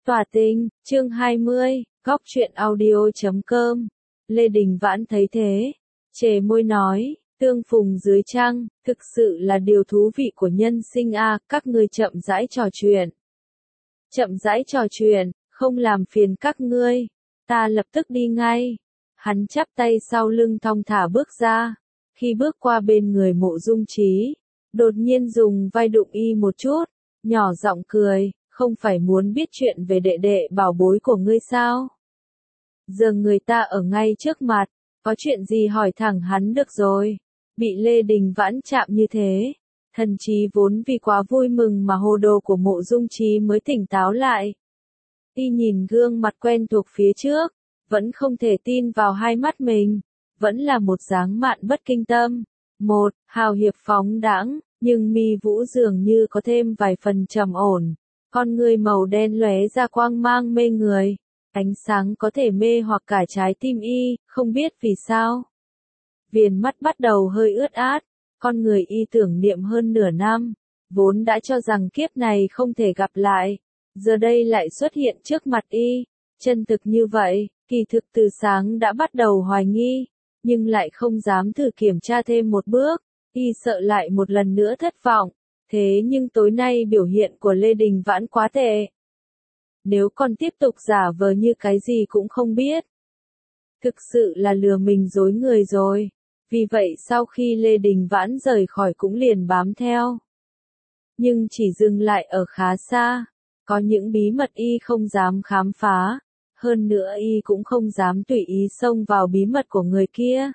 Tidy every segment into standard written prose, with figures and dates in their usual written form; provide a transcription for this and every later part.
Tỏa tình, chương 20, góc truyện audio.com. Lê Đình Vãn thấy thế, chề môi nói, tương phùng dưới trăng, thực sự là điều thú vị của nhân sinh a, các ngươi chậm rãi trò chuyện. Chậm rãi trò chuyện, không làm phiền các ngươi, ta lập tức đi ngay. Hắn chắp tay sau lưng thong thả bước ra, khi bước qua bên người Mộ Dung Trí, đột nhiên dùng vai đụng y một chút, nhỏ giọng cười. Không phải muốn biết chuyện về đệ đệ bảo bối của ngươi sao? Giờ người ta ở ngay trước mặt, có chuyện gì hỏi thẳng hắn được rồi. Bị Lê Đình Vãn chạm như thế, thần trí vốn vì quá vui mừng mà hồ đồ của Mộ Dung Trí mới tỉnh táo lại. Y nhìn gương mặt quen thuộc phía trước, vẫn không thể tin vào hai mắt mình, vẫn là một dáng mạn bất kinh tâm. Một, hào hiệp phóng đãng, nhưng mi vũ dường như có thêm vài phần trầm ổn. Con người màu đen lóe ra quang mang mê người, ánh sáng có thể mê hoặc cả trái tim y, không biết vì sao. Viền mắt bắt đầu hơi ướt át, con người y tưởng niệm hơn nửa năm, vốn đã cho rằng kiếp này không thể gặp lại, giờ đây lại xuất hiện trước mặt y, chân thực như vậy, kỳ thực từ sáng đã bắt đầu hoài nghi, nhưng lại không dám thử kiểm tra thêm một bước, y sợ lại một lần nữa thất vọng. Thế nhưng tối nay biểu hiện của Lê Đình Vãn quá tệ. Nếu còn tiếp tục giả vờ như cái gì cũng không biết, thực sự là lừa mình dối người rồi. Vì vậy sau khi Lê Đình Vãn rời khỏi cũng liền bám theo. Nhưng chỉ dừng lại ở khá xa, có những bí mật y không dám khám phá, hơn nữa y cũng không dám tùy ý xông vào bí mật của người kia.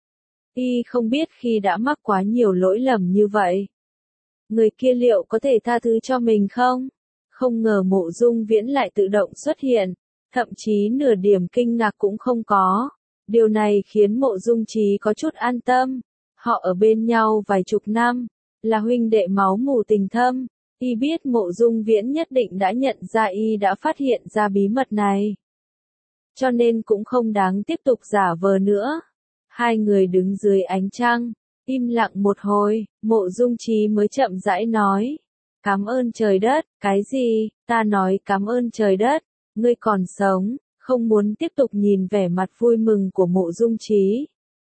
Y không biết khi đã mắc quá nhiều lỗi lầm như vậy, người kia liệu có thể tha thứ cho mình không? Không ngờ Mộ Dung Viễn lại tự động xuất hiện, thậm chí nửa điểm kinh ngạc cũng không có. Điều này khiến Mộ Dung Trí có chút an tâm. Họ ở bên nhau vài chục năm, là huynh đệ máu mủ tình thâm. Y biết Mộ Dung Viễn nhất định đã nhận ra y đã phát hiện ra bí mật này. Cho nên cũng không đáng tiếp tục giả vờ nữa. Hai người đứng dưới ánh trăng. Im lặng một hồi, Mộ Dung Trí mới chậm rãi nói. Cảm ơn trời đất, cái gì, ta nói cảm ơn trời đất, ngươi còn sống, không muốn tiếp tục nhìn vẻ mặt vui mừng của Mộ Dung Trí.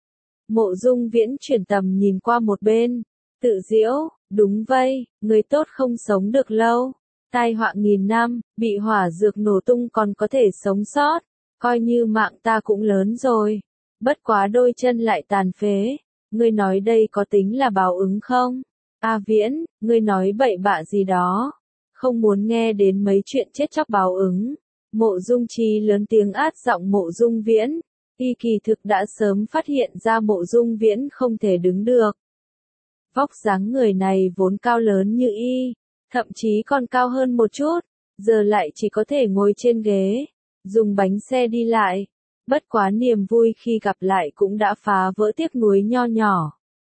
Mộ Dung Viễn chuyển tầm nhìn qua một bên, tự giễu, đúng vậy, người tốt không sống được lâu, tai họa nghìn năm, bị hỏa dược nổ tung còn có thể sống sót, coi như mạng ta cũng lớn rồi, bất quá đôi chân lại tàn phế. Ngươi nói đây có tính là báo ứng không? A Viễn, ngươi nói bậy bạ gì đó. Không muốn nghe đến mấy chuyện chết chóc báo ứng. Mộ Dung Trí lớn tiếng át giọng Mộ Dung Viễn. Y kỳ thực đã sớm phát hiện ra Mộ Dung Viễn không thể đứng được. Vóc dáng người này vốn cao lớn như y, thậm chí còn cao hơn một chút, giờ lại chỉ có thể ngồi trên ghế, dùng bánh xe đi lại. Bất quá niềm vui khi gặp lại cũng đã phá vỡ tiếc nuối nho nhỏ.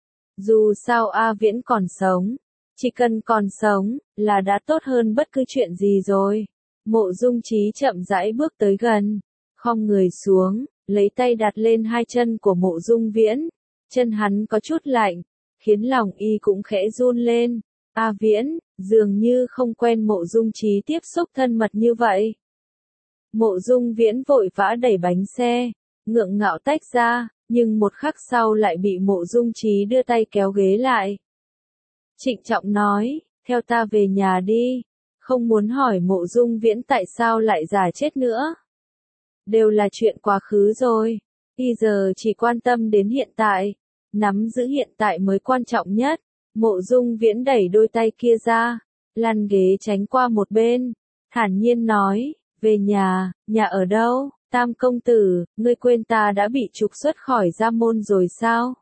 Dù sao A Viễn còn sống, chỉ cần còn sống, là đã tốt hơn bất cứ chuyện gì rồi. Mộ Dung Trí chậm rãi bước tới gần, khom người xuống, lấy tay đặt lên hai chân của Mộ Dung Viễn. Chân hắn có chút lạnh, khiến lòng y cũng khẽ run lên. A Viễn, dường như không quen Mộ Dung Trí tiếp xúc thân mật như vậy. Mộ Dung Viễn vội vã đẩy bánh xe, ngượng ngạo tách ra, nhưng một khắc sau lại bị Mộ Dung Trí đưa tay kéo ghế lại. Trịnh trọng nói, theo ta về nhà đi, không muốn hỏi Mộ Dung Viễn tại sao lại giả chết nữa. Đều là chuyện quá khứ rồi, y giờ chỉ quan tâm đến hiện tại, nắm giữ hiện tại mới quan trọng nhất. Mộ Dung Viễn đẩy đôi tay kia ra, lăn ghế tránh qua một bên, thản nhiên nói. Về nhà, nhà ở đâu? Tam công tử, ngươi quên ta đã bị trục xuất khỏi gia môn rồi sao?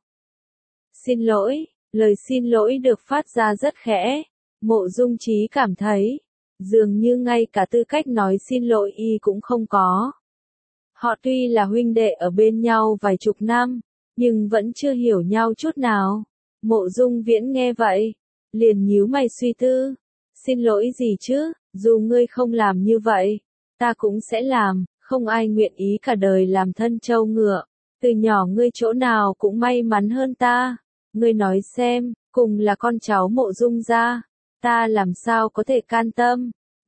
Xin lỗi, lời xin lỗi được phát ra rất khẽ. Mộ Dung Trí cảm thấy, dường như ngay cả tư cách nói xin lỗi y cũng không có. Họ tuy là huynh đệ ở bên nhau vài chục năm, nhưng vẫn chưa hiểu nhau chút nào. Mộ Dung Viễn nghe vậy, liền nhíu mày suy tư. Xin lỗi gì chứ, dù ngươi không làm như vậy, ta cũng sẽ làm, không ai nguyện ý cả đời làm thân trâu ngựa. Từ nhỏ ngươi chỗ nào cũng may mắn hơn ta. Ngươi nói xem, cùng là con cháu Mộ Dung gia, ta làm sao có thể can tâm.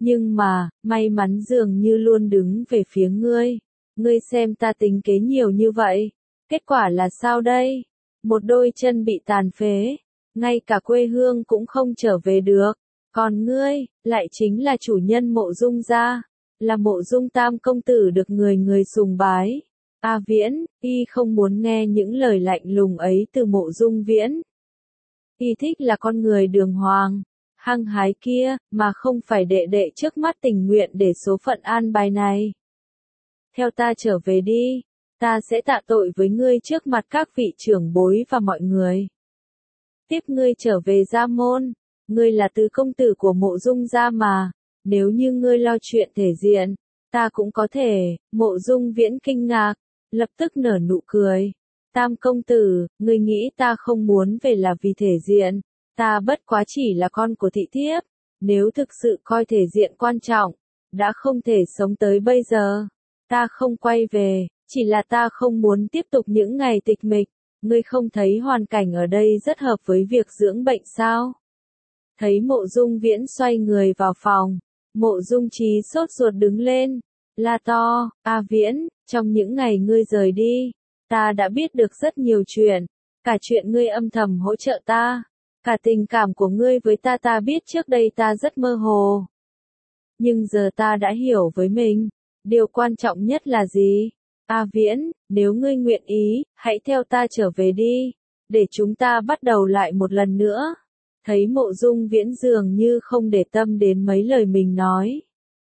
Nhưng mà, may mắn dường như luôn đứng về phía ngươi. Ngươi xem ta tính kế nhiều như vậy. Kết quả là sao đây? Một đôi chân bị tàn phế. Ngay cả quê hương cũng không trở về được. Còn ngươi, lại chính là chủ nhân Mộ Dung gia. Là Mộ Dung tam công tử được người người sùng bái. A Viễn, y không muốn nghe những lời lạnh lùng ấy từ Mộ Dung Viễn. Y thích là con người đường hoàng, hăng hái kia, mà không phải đệ đệ trước mắt tình nguyện để số phận an bài này. Theo ta trở về đi, ta sẽ tạ tội với ngươi trước mặt các vị trưởng bối và mọi người. Tiếp ngươi trở về gia môn, ngươi là tứ công tử của Mộ Dung gia mà, nếu như ngươi lo chuyện thể diện, ta cũng có thể. Mộ Dung Viễn kinh ngạc, lập tức nở nụ cười. Tam công tử, ngươi nghĩ ta không muốn về là vì thể diện, ta bất quá chỉ là con của thị thiếp, nếu thực sự coi thể diện quan trọng, đã không thể sống tới bây giờ. Ta không quay về, chỉ là ta không muốn tiếp tục những ngày tịch mịch, ngươi không thấy hoàn cảnh ở đây rất hợp với việc dưỡng bệnh sao? Thấy Mộ Dung Viễn xoay người vào phòng, Mộ Dung Trí sốt ruột đứng lên, la to, A Viễn, trong những ngày ngươi rời đi, ta đã biết được rất nhiều chuyện, cả chuyện ngươi âm thầm hỗ trợ ta, cả tình cảm của ngươi với ta biết trước đây ta rất mơ hồ. Nhưng giờ ta đã hiểu với mình, điều quan trọng nhất là gì? A Viễn, nếu ngươi nguyện ý, hãy theo ta trở về đi, để chúng ta bắt đầu lại một lần nữa. Thấy Mộ Dung Viễn dường như không để tâm đến mấy lời mình nói.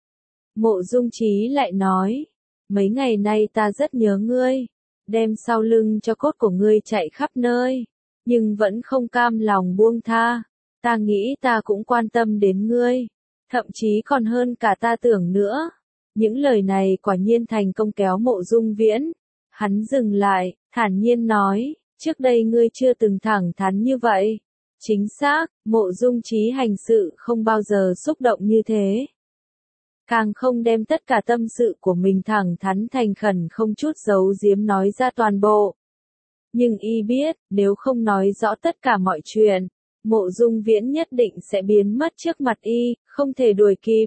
Mộ Dung Trí lại nói, mấy ngày nay ta rất nhớ ngươi, đem sau lưng cho cốt của ngươi chạy khắp nơi, nhưng vẫn không cam lòng buông tha. Ta nghĩ ta cũng quan tâm đến ngươi, thậm chí còn hơn cả ta tưởng nữa. Những lời này quả nhiên thành công kéo Mộ Dung Viễn. Hắn dừng lại, thản nhiên nói, trước đây ngươi chưa từng thẳng thắn như vậy. Chính xác, Mộ Dung Trí hành sự không bao giờ xúc động như thế. Càng không đem tất cả tâm sự của mình thẳng thắn thành khẩn không chút giấu giếm nói ra toàn bộ. Nhưng y biết, nếu không nói rõ tất cả mọi chuyện, Mộ Dung Viễn nhất định sẽ biến mất trước mặt y, không thể đuổi kịp.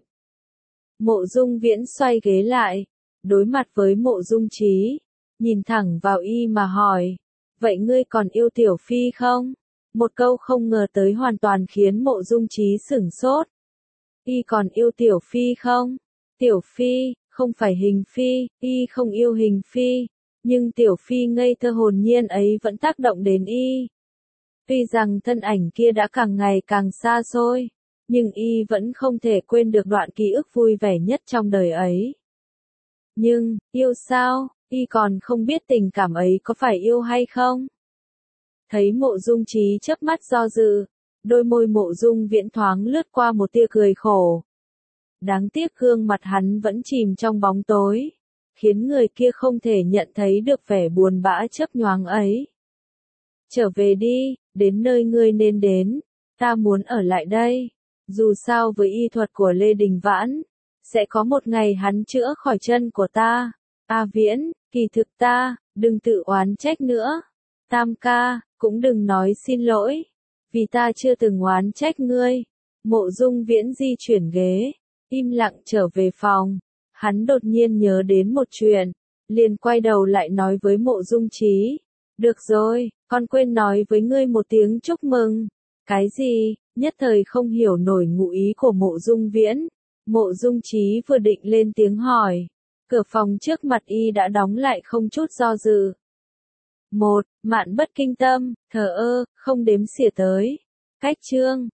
Mộ Dung Viễn xoay ghế lại, đối mặt với Mộ Dung Trí, nhìn thẳng vào y mà hỏi, vậy ngươi còn yêu Tiểu Phi không? Một câu không ngờ tới hoàn toàn khiến Mộ Dung Trí sửng sốt. Y còn yêu Tiểu Phi không? Tiểu Phi, không phải Hình Phi, y không yêu Hình Phi, nhưng Tiểu Phi ngây thơ hồn nhiên ấy vẫn tác động đến y. Tuy rằng thân ảnh kia đã càng ngày càng xa xôi, nhưng y vẫn không thể quên được đoạn ký ức vui vẻ nhất trong đời ấy. Nhưng, yêu sao, y còn không biết tình cảm ấy có phải yêu hay không? Thấy Mộ Dung Trí chớp mắt do dự, đôi môi Mộ Dung Viễn thoáng lướt qua một tia cười khổ. Đáng tiếc gương mặt hắn vẫn chìm trong bóng tối, khiến người kia không thể nhận thấy được vẻ buồn bã chớp nhoáng ấy. Trở về đi, đến nơi ngươi nên đến, ta muốn ở lại đây. Dù sao với y thuật của Lê Đình Vãn, sẽ có một ngày hắn chữa khỏi chân của ta. A Viễn, kỳ thực ta, đừng tự oán trách nữa. Tam ca, cũng đừng nói xin lỗi, vì ta chưa từng oán trách ngươi. Mộ Dung Viễn di chuyển ghế, im lặng trở về phòng. Hắn đột nhiên nhớ đến một chuyện, liền quay đầu lại nói với Mộ Dung Trí. Được rồi, con quên nói với ngươi một tiếng chúc mừng. Cái gì? Nhất thời không hiểu nổi ngụ ý của Mộ Dung Viễn. Mộ Dung Trí vừa định lên tiếng hỏi, cửa phòng trước mặt y đã đóng lại không chút do dự. Mạn bất kinh tâm, thờ ơ, không đếm xỉa tới. Cách chương